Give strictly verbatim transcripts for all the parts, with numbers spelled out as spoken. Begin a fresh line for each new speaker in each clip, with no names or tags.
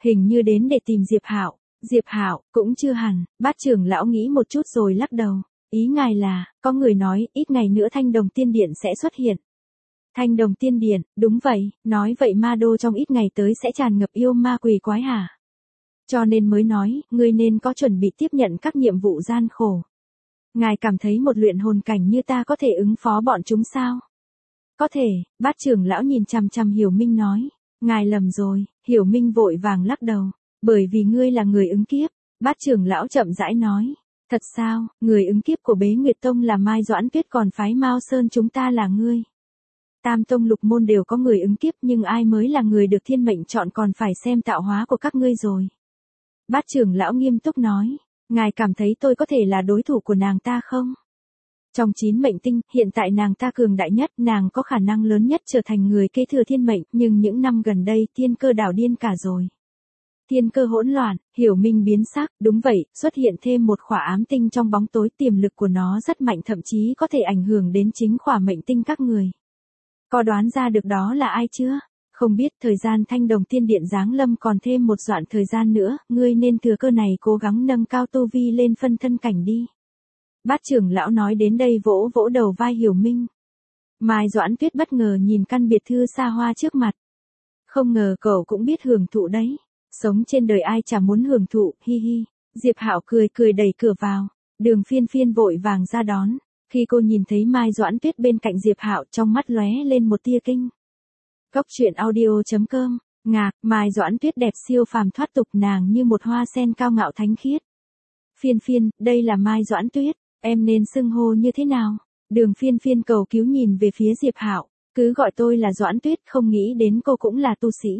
Hình như đến để tìm Diệp Hạo. Diệp Hạo, cũng chưa hẳn, Bát trưởng lão nghĩ một chút rồi lắc đầu. Ý ngài là, có người nói, ít ngày nữa Thanh Đồng Tiên Điện sẽ xuất hiện. Thanh Đồng Tiên Điện, đúng vậy, nói vậy ma đô trong ít ngày tới sẽ tràn ngập yêu ma quỷ quái hả? Cho nên mới nói, ngươi nên có chuẩn bị tiếp nhận các nhiệm vụ gian khổ. Ngài cảm thấy một luyện hồn cảnh như ta có thể ứng phó bọn chúng sao? Có thể, Bát trưởng lão nhìn chằm chằm Hiểu Minh nói. Ngài lầm rồi, Hiểu Minh vội vàng lắc đầu. Bởi vì ngươi là người ứng kiếp, Bát trưởng lão chậm rãi nói. Thật sao, người ứng kiếp của Bế Nguyệt Tông là Mai Doãn Tuyết còn phái Mao Sơn chúng ta là ngươi. Tam tông lục môn đều có người ứng kiếp nhưng ai mới là người được thiên mệnh chọn còn phải xem tạo hóa của các ngươi rồi. Bát trưởng lão nghiêm túc nói, ngài cảm thấy tôi có thể là đối thủ của nàng ta không? Trong chín mệnh tinh, hiện tại nàng ta cường đại nhất, nàng có khả năng lớn nhất trở thành người kế thừa thiên mệnh, nhưng những năm gần đây thiên cơ đảo điên cả rồi. Thiên cơ hỗn loạn, Hiểu Minh biến sắc, đúng vậy, xuất hiện thêm một khỏa ám tinh trong bóng tối, tiềm lực của nó rất mạnh, thậm chí có thể ảnh hưởng đến chính khỏa mệnh tinh các người. Có đoán ra được đó là ai chưa? Không biết, thời gian Thanh Đồng Tiên Điện giáng lâm còn thêm một đoạn thời gian nữa, ngươi nên thừa cơ này cố gắng nâng cao tu vi lên phân thân cảnh đi. Bát trưởng lão nói đến đây vỗ vỗ đầu vai Hiểu Minh. Mai Doãn Tuyết bất ngờ nhìn căn biệt thự xa hoa trước mặt. Không ngờ cậu cũng biết hưởng thụ đấy. Sống trên đời ai chả muốn hưởng thụ, hi hi. Diệp Hạo cười cười đẩy cửa vào. Đường Phiên Phiên vội vàng ra đón. Khi cô nhìn thấy Mai Doãn Tuyết bên cạnh Diệp Hạo, trong mắt lóe lên một tia kinh. Cốc truyện audio chấm com, ngạc, Mai Doãn Tuyết đẹp siêu phàm thoát tục, nàng như một hoa sen cao ngạo thánh khiết. Phiên Phiên, đây là Mai Doãn Tuyết, em nên xưng hô như thế nào? Đường Phiên Phiên cầu cứu nhìn về phía Diệp Hạo, cứ gọi tôi là Doãn Tuyết, không nghĩ đến cô cũng là tu sĩ.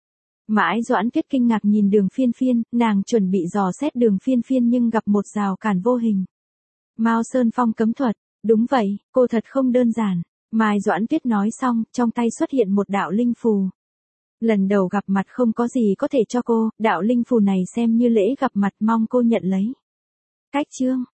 Mãi Doãn Tuyết kinh ngạc nhìn Đường Phiên Phiên, nàng chuẩn bị dò xét Đường Phiên Phiên nhưng gặp một rào cản vô hình. Mao Sơn Phong cấm thuật, đúng vậy, cô thật không đơn giản. Mai Doãn Tuyết nói xong, trong tay xuất hiện một đạo linh phù. Lần đầu gặp mặt không có gì có thể cho cô, đạo linh phù này xem như lễ gặp mặt, mong cô nhận lấy. Cách chương